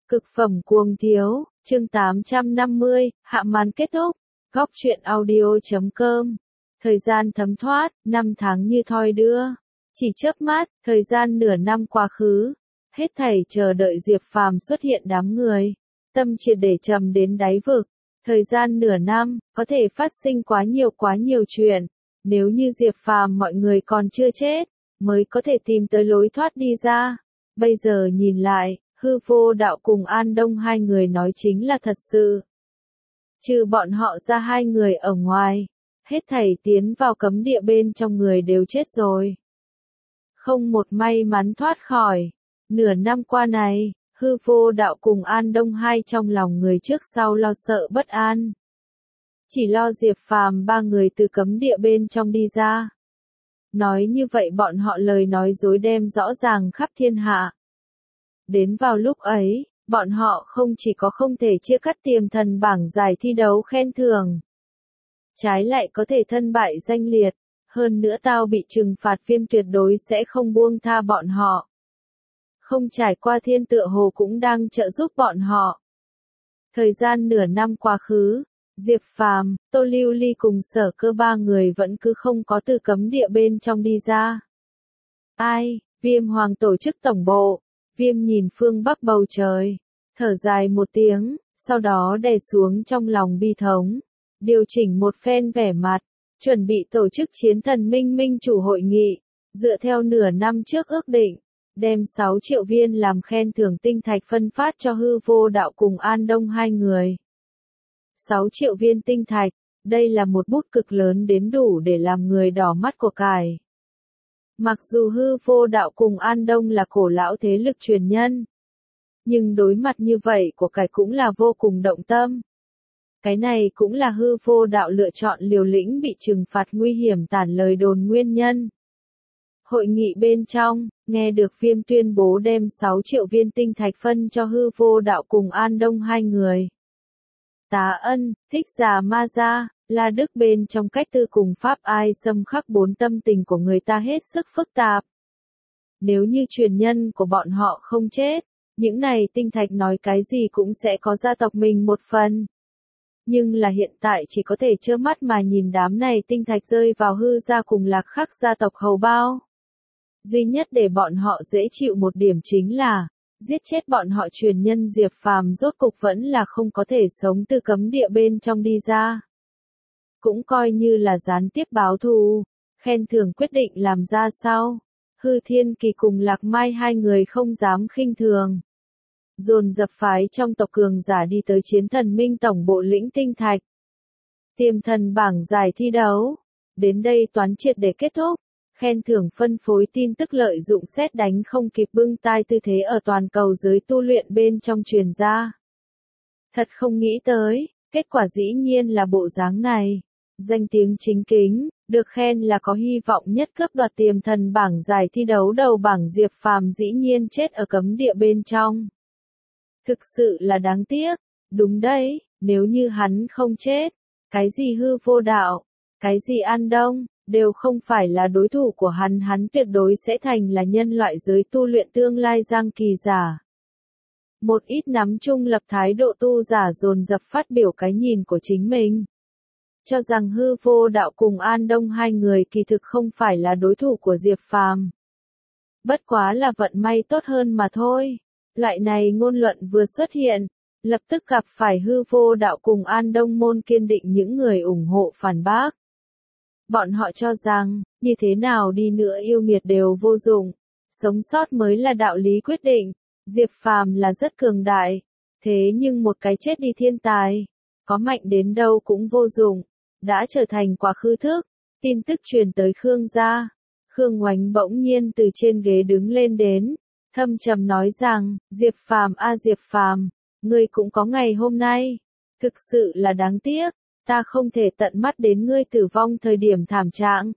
Cực phẩm cuồng thiếu, chương 850, hạ màn kết thúc. Góc truyện audio.com. Thời gian thấm thoát, năm tháng như thoi đưa. Chỉ chớp mắt, thời gian nửa năm quá khứ. Hết thảy chờ đợi Diệp Phàm xuất hiện đám người. Tâm triệt để trầm đến đáy vực. Thời gian nửa năm, có thể phát sinh quá nhiều chuyện. Nếu như Diệp Phàm mọi người còn chưa chết, mới có thể tìm tới lối thoát đi ra. Bây giờ nhìn lại, Hư Vô Đạo cùng An Đông hai người nói chính là thật sự. Trừ bọn họ ra hai người ở ngoài, hết thảy tiến vào cấm địa bên trong người đều chết rồi. Không một may mắn thoát khỏi. Nửa năm qua này, Hư Vô Đạo cùng An Đông hai trong lòng người trước sau lo sợ bất an. Chỉ lo Diệp Phàm ba người từ cấm địa bên trong đi ra. Nói như vậy bọn họ lời nói dối đem rõ ràng khắp thiên hạ. Đến vào lúc ấy, bọn họ không chỉ có không thể chia cắt tiềm thần bảng giải thi đấu khen thưởng. Trái lại có thể thân bại danh liệt, hơn nữa tao bị trừng phạt Viêm tuyệt đối sẽ không buông tha bọn họ. Không trải qua thiên tựa hồ cũng đang trợ giúp bọn họ. Thời gian nửa năm quá khứ, Diệp Phàm, Tô Lưu Ly cùng Sở Cơ ba người vẫn cứ không có từ cấm địa bên trong đi ra. Ai, Viêm Hoàng tổ chức tổng bộ. Viêm nhìn phương bắc bầu trời, thở dài một tiếng, sau đó đè xuống trong lòng bi thống, điều chỉnh một phen vẻ mặt, chuẩn bị tổ chức chiến thần minh minh chủ hội nghị, dựa theo nửa năm trước ước định, đem 6 triệu viên làm khen thưởng tinh thạch phân phát cho Hư Vô Đạo cùng An Đông hai người. 6 triệu viên tinh thạch, đây là một bút cực lớn đến đủ để làm người đỏ mắt của cải. Mặc dù Hư Vô Đạo cùng An Đông là cổ lão thế lực truyền nhân, nhưng đối mặt như vậy của cải cũng là vô cùng động tâm. Cái này cũng là Hư Vô Đạo lựa chọn liều lĩnh bị trừng phạt nguy hiểm tản lời đồn nguyên nhân. Hội nghị bên trong, nghe được Viêm tuyên bố đem 6 triệu viên tinh thạch phân cho Hư Vô Đạo cùng An Đông hai người. Tá Ân, Thích Giả Ma Gia, La Đức bên trong cách tư cùng Pháp Ai xâm khắc bốn tâm tình của người ta hết sức phức tạp. Nếu như truyền nhân của bọn họ không chết, những này tinh thạch nói cái gì cũng sẽ có gia tộc mình một phần. Nhưng là hiện tại chỉ có thể trơ mắt mà nhìn đám này tinh thạch rơi vào Hư gia cùng Lạc Khắc gia tộc hầu bao. Duy nhất để bọn họ dễ chịu một điểm chính là, giết chết bọn họ truyền nhân Diệp Phàm rốt cục vẫn là không có thể sống từ cấm địa bên trong đi ra. Cũng coi như là gián tiếp báo thù, khen thưởng quyết định làm ra sau. Hư Thiên Kỳ cùng Lạc Mai hai người không dám khinh thường. Dồn dập phái trong tộc cường giả đi tới chiến thần minh tổng bộ lĩnh tinh thạch. Tiềm thần bảng giải thi đấu. Đến đây toán triệt để kết thúc. Khen thưởng phân phối tin tức lợi dụng sét đánh không kịp bưng tai tư thế ở toàn cầu giới tu luyện bên trong truyền ra. Thật không nghĩ tới, kết quả dĩ nhiên là bộ dáng này. Danh tiếng chính kính, được khen là có hy vọng nhất cướp đoạt tiềm thần bảng giải thi đấu đầu bảng Diệp Phàm dĩ nhiên chết ở cấm địa bên trong. Thực sự là đáng tiếc, đúng đấy, nếu như hắn không chết, cái gì Hư Vô Đạo, cái gì An Đông, đều không phải là đối thủ của hắn tuyệt đối sẽ thành là nhân loại giới tu luyện tương lai giang kỳ giả. Một ít nắm chung lập thái độ tu giả dồn dập phát biểu cái nhìn của chính mình. Cho rằng Hư Vô Đạo cùng An Đông hai người kỳ thực không phải là đối thủ của Diệp Phàm. Bất quá là vận may tốt hơn mà thôi. Loại này ngôn luận vừa xuất hiện, lập tức gặp phải Hư Vô Đạo cùng An Đông môn kiên định những người ủng hộ phản bác. Bọn họ cho rằng, như thế nào đi nữa yêu nghiệt đều vô dụng, sống sót mới là đạo lý quyết định, Diệp Phàm là rất cường đại, thế nhưng một cái chết đi thiên tài, có mạnh đến đâu cũng vô dụng, đã trở thành quá khứ thức. Tin tức truyền tới Khương gia, Khương Oánh bỗng nhiên từ trên ghế đứng lên đến, thâm trầm nói rằng, Diệp Phàm a Diệp Phàm, ngươi cũng có ngày hôm nay, thực sự là đáng tiếc. Ta không thể tận mắt đến ngươi tử vong thời điểm thảm trạng.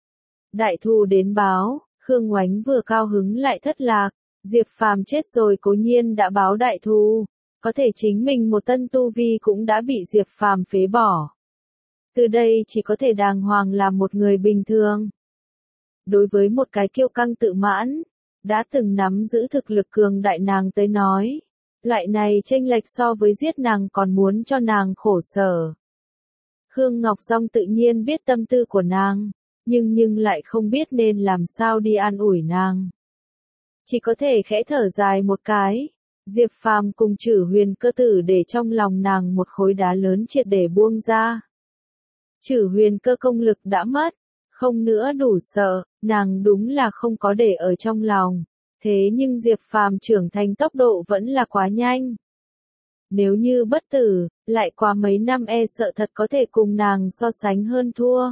Đại thù đến báo, Khương Oánh vừa cao hứng lại thất lạc, Diệp Phàm chết rồi cố nhiên đã báo đại thù, có thể chính mình một tân tu vi cũng đã bị Diệp Phàm phế bỏ. Từ đây chỉ có thể đàng hoàng làm một người bình thường. Đối với một cái kiêu căng tự mãn, đã từng nắm giữ thực lực cường đại nàng tới nói, Loại này chênh lệch so với giết nàng còn muốn cho nàng khổ sở. Khương Ngọc Dung tự nhiên biết tâm tư của nàng, nhưng lại không biết nên làm sao đi an ủi nàng. Chỉ có thể khẽ thở dài một cái. Diệp Phàm cùng Trử Huyền Cơ tử để trong lòng nàng một khối đá lớn triệt để buông ra. Trử Huyền Cơ công lực đã mất, không nữa đủ sợ, nàng đúng là không có để ở trong lòng. Thế nhưng Diệp Phàm trưởng thành tốc độ vẫn là quá nhanh. Nếu như bất tử, lại qua mấy năm e sợ thật có thể cùng nàng so sánh hơn thua.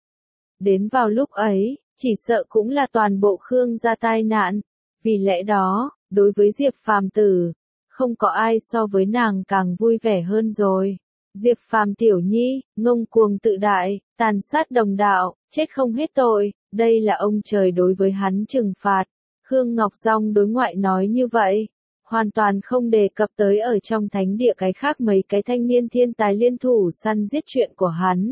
Đến vào lúc ấy, chỉ sợ cũng là toàn bộ Khương gia tai nạn. Vì lẽ đó, đối với Diệp Phàm tử, không có ai so với nàng càng vui vẻ hơn rồi. Diệp Phàm tiểu nhi, ngông cuồng tự đại, tàn sát đồng đạo, chết không hết tội, đây là ông trời đối với hắn trừng phạt. Khương Ngọc Dung đối ngoại nói như vậy, hoàn toàn không đề cập tới ở trong thánh địa cái khác mấy cái thanh niên thiên tài liên thủ săn giết chuyện của hắn.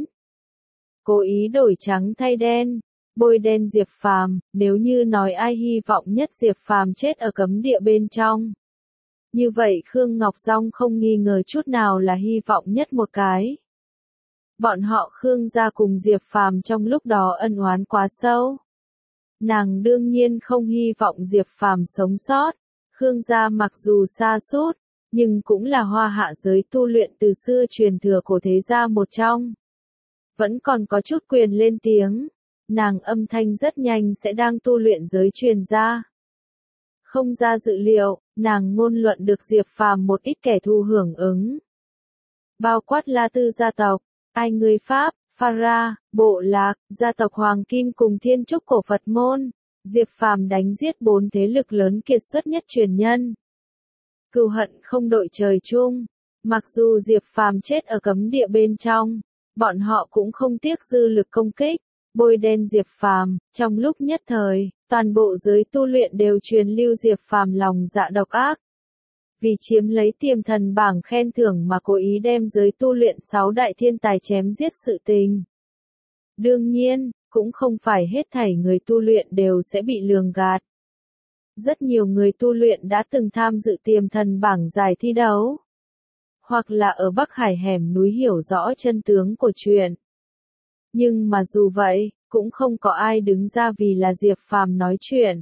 Cố ý đổi trắng thay đen, bôi đen Diệp Phàm, nếu như nói ai hy vọng nhất Diệp Phàm chết ở cấm địa bên trong. Như vậy Khương Ngọc Dung không nghi ngờ chút nào là hy vọng nhất một cái. Bọn họ Khương gia cùng Diệp Phàm trong lúc đó ân oán quá sâu. Nàng đương nhiên không hy vọng Diệp Phàm sống sót. Khương gia mặc dù xa sút, nhưng cũng là hoa hạ giới tu luyện từ xưa truyền thừa của thế gia một trong. Vẫn còn có chút quyền lên tiếng. Nàng âm thanh rất nhanh sẽ đang tu luyện giới truyền ra. Không ra dự liệu, nàng ngôn luận được Diệp Phàm một ít kẻ thù hưởng ứng. Bao quát La Tư gia tộc, Ai người Pháp, Phara, Bộ Lạc, gia tộc Hoàng Kim cùng Thiên Trúc cổ Phật môn. Diệp Phàm đánh giết 4 thế lực lớn kiệt xuất nhất truyền nhân. Cừu hận không đội trời chung. Mặc dù Diệp Phàm chết ở cấm địa bên trong, bọn họ cũng không tiếc dư lực công kích, bôi đen Diệp Phàm. Trong lúc nhất thời, toàn bộ giới tu luyện đều truyền lưu Diệp Phàm lòng dạ độc ác. Vì chiếm lấy tiềm thần bảng khen thưởng mà cố ý đem giới tu luyện 6 đại thiên tài chém giết sự tình. Đương nhiên, cũng không phải hết thảy người tu luyện đều sẽ bị lường gạt. Rất nhiều người tu luyện đã từng tham dự tiềm thần bảng giải thi đấu. Hoặc là ở Bắc Hải hẻm núi hiểu rõ chân tướng của chuyện. Nhưng mà dù vậy, cũng không có ai đứng ra vì là Diệp Phàm nói chuyện.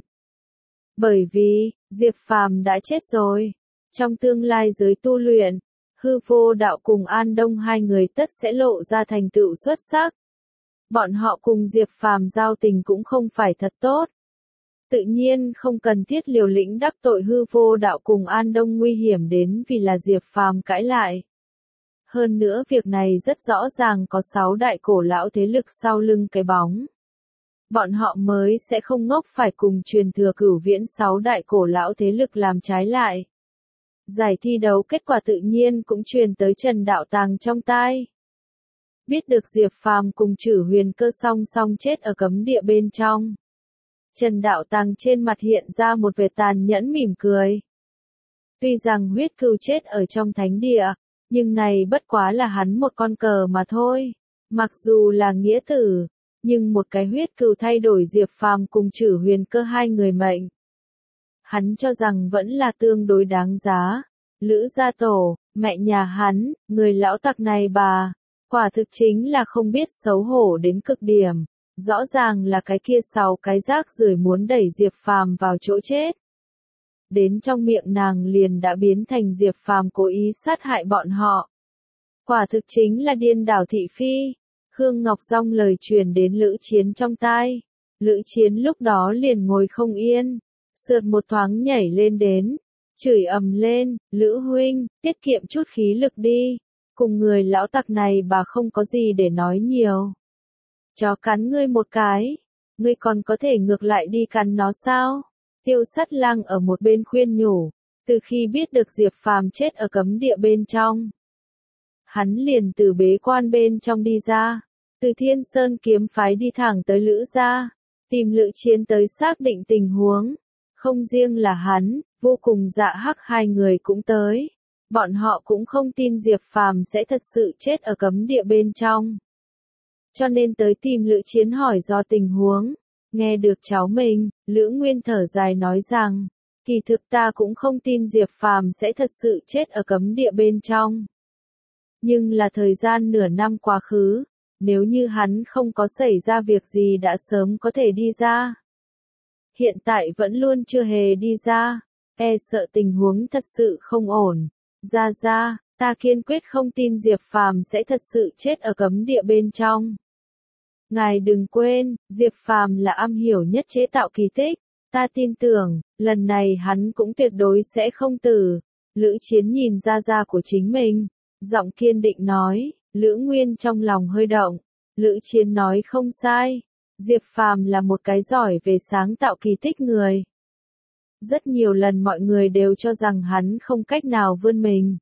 Bởi vì, Diệp Phàm đã chết rồi. Trong tương lai giới tu luyện, Hư Vô Đạo cùng An Đông hai người tất sẽ lộ ra thành tựu xuất sắc. Bọn họ cùng Diệp Phàm giao tình cũng không phải thật tốt. Tự nhiên không cần thiết liều lĩnh đắc tội Hư Vô Đạo cùng An Đông nguy hiểm đến vì là Diệp Phàm cãi lại. Hơn nữa việc này rất rõ ràng có 6 đại cổ lão thế lực sau lưng cái bóng. Bọn họ mới sẽ không ngốc phải cùng truyền thừa cửu viễn 6 đại cổ lão thế lực làm trái lại. Giải thi đấu kết quả tự nhiên cũng truyền tới Trần Đạo Tàng trong tai. Biết được Diệp Phàm cùng Trử Huyền Cơ song song chết ở cấm địa bên trong. Trần Đạo Tàng trên mặt hiện ra một vẻ tàn nhẫn mỉm cười. Tuy rằng huyết cừu chết ở trong thánh địa, nhưng này bất quá là hắn một con cờ mà thôi. Mặc dù là nghĩa tử, nhưng một cái huyết cừu thay đổi Diệp Phàm cùng Trử Huyền Cơ hai người mệnh. Hắn cho rằng vẫn là tương đối đáng giá. Lữ gia tổ, mẹ nhà hắn, người lão tặc này bà, quả thực chính là không biết xấu hổ đến cực điểm. Rõ ràng là cái kia 6 cái rác rưởi muốn đẩy Diệp Phàm vào chỗ chết. Đến trong miệng nàng liền đã biến thành Diệp Phàm cố ý sát hại bọn họ. Quả thực chính là điên đảo thị phi. Khương Ngọc Dung lời truyền đến Lữ Chiến trong tai. Lữ Chiến lúc đó liền ngồi không yên, sượt một thoáng nhảy lên đến, chửi ầm lên, Lữ huynh, tiết kiệm chút khí lực đi, cùng người lão tặc này bà không có gì để nói nhiều. Chó cắn ngươi một cái, ngươi còn có thể ngược lại đi cắn nó sao? Tiêu Sắt Lang ở một bên khuyên nhủ, từ khi biết được Diệp Phàm chết ở cấm địa bên trong. Hắn liền từ bế quan bên trong đi ra, từ Thiên Sơn kiếm phái đi thẳng tới Lữ gia, tìm Lữ Chiến tới xác định tình huống. Không riêng là hắn, Vô Cùng Dạ Hắc hai người cũng tới. Bọn họ cũng không tin Diệp Phàm sẽ thật sự chết ở cấm địa bên trong. Cho nên tới tìm Lữ Chiến hỏi do tình huống. Nghe được cháu mình, Lữ Nguyên thở dài nói rằng, Kỳ thực ta cũng không tin Diệp Phàm sẽ thật sự chết ở cấm địa bên trong. Nhưng là thời gian nửa năm quá khứ, nếu như hắn không có xảy ra việc gì đã sớm có thể đi ra. Hiện tại vẫn luôn chưa hề đi ra, e sợ tình huống thật sự không ổn. Ra, ta kiên quyết không tin Diệp Phàm sẽ thật sự chết ở cấm địa bên trong. Ngài đừng quên, Diệp Phàm là am hiểu nhất chế tạo kỳ tích, ta tin tưởng, lần này hắn cũng tuyệt đối sẽ không tử. Lữ Chiến nhìn ra của chính mình, giọng kiên định nói, Lữ Nguyên trong lòng hơi động. Lữ Chiến nói không sai, Diệp Phàm là một cái giỏi về sáng tạo kỳ tích người. Rất nhiều lần mọi người đều cho rằng hắn không cách nào vươn mình.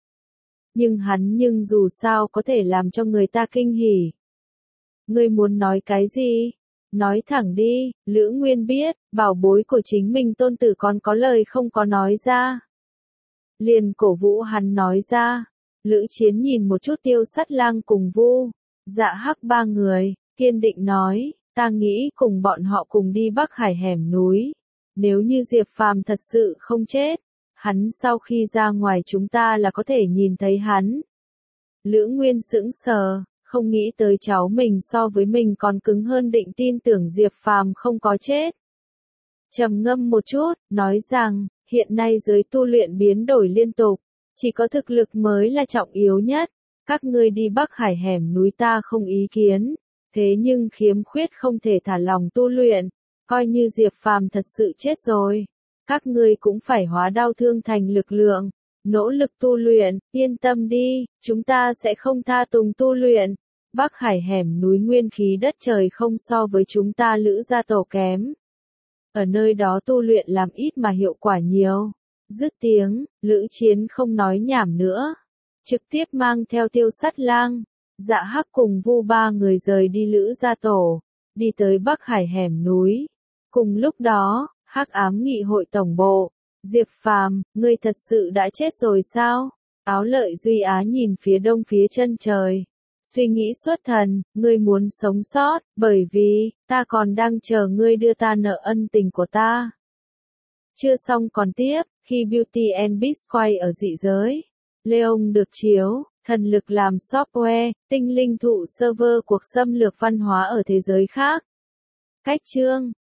Nhưng dù sao có thể làm cho người ta kinh hỉ. Ngươi muốn nói cái gì? Nói thẳng đi, Lữ Nguyên biết, bảo bối của chính mình tôn tử còn có lời không có nói ra. Liền cổ vũ hắn nói ra. Lữ Chiến nhìn một chút Tiêu Sắt Lang cùng Vu Dạ Hắc ba người, kiên định nói, ta nghĩ cùng bọn họ cùng đi Bắc Hải hẻm núi. Nếu như Diệp Phàm thật sự không chết, hắn sau khi ra ngoài chúng ta là có thể nhìn thấy hắn. Lữ Nguyên sững sờ, không nghĩ tới cháu mình so với mình còn cứng hơn định tin tưởng Diệp Phàm không có chết. Trầm ngâm một chút, nói rằng, hiện nay giới tu luyện biến đổi liên tục, chỉ có thực lực mới là trọng yếu nhất. Các ngươi đi Bắc Hải hẻm núi ta không ý kiến, thế nhưng khiếm khuyết không thể thả lòng tu luyện, coi như Diệp Phàm thật sự chết rồi, các ngươi cũng phải hóa đau thương thành lực lượng, nỗ lực tu luyện, yên tâm đi, chúng ta sẽ không tha tùng tu luyện. Bắc Hải hẻm núi nguyên khí đất trời không so với chúng ta Lữ gia tổ kém. Ở nơi đó tu luyện làm ít mà hiệu quả nhiều. Dứt tiếng, Lữ Chiến không nói nhảm nữa, trực tiếp mang theo Tiêu Sắt Lang, Dạ Hắc cùng Vu ba người rời đi Lữ gia tổ, đi tới Bắc Hải hẻm núi. Cùng lúc đó, Hắc Ám Nghị hội tổng bộ, Diệp Phàm, ngươi thật sự đã chết rồi sao? Áo Lợi Duy Á nhìn phía đông phía chân trời, suy nghĩ xuất thần, ngươi muốn sống sót, bởi vì, ta còn đang chờ ngươi đưa ta nợ ân tình của ta. Chưa xong còn tiếp, khi Beauty and Beast quay ở dị giới, Leon được chiếu, thần lực làm software, tinh linh thụ server cuộc xâm lược văn hóa ở thế giới khác. Cách chương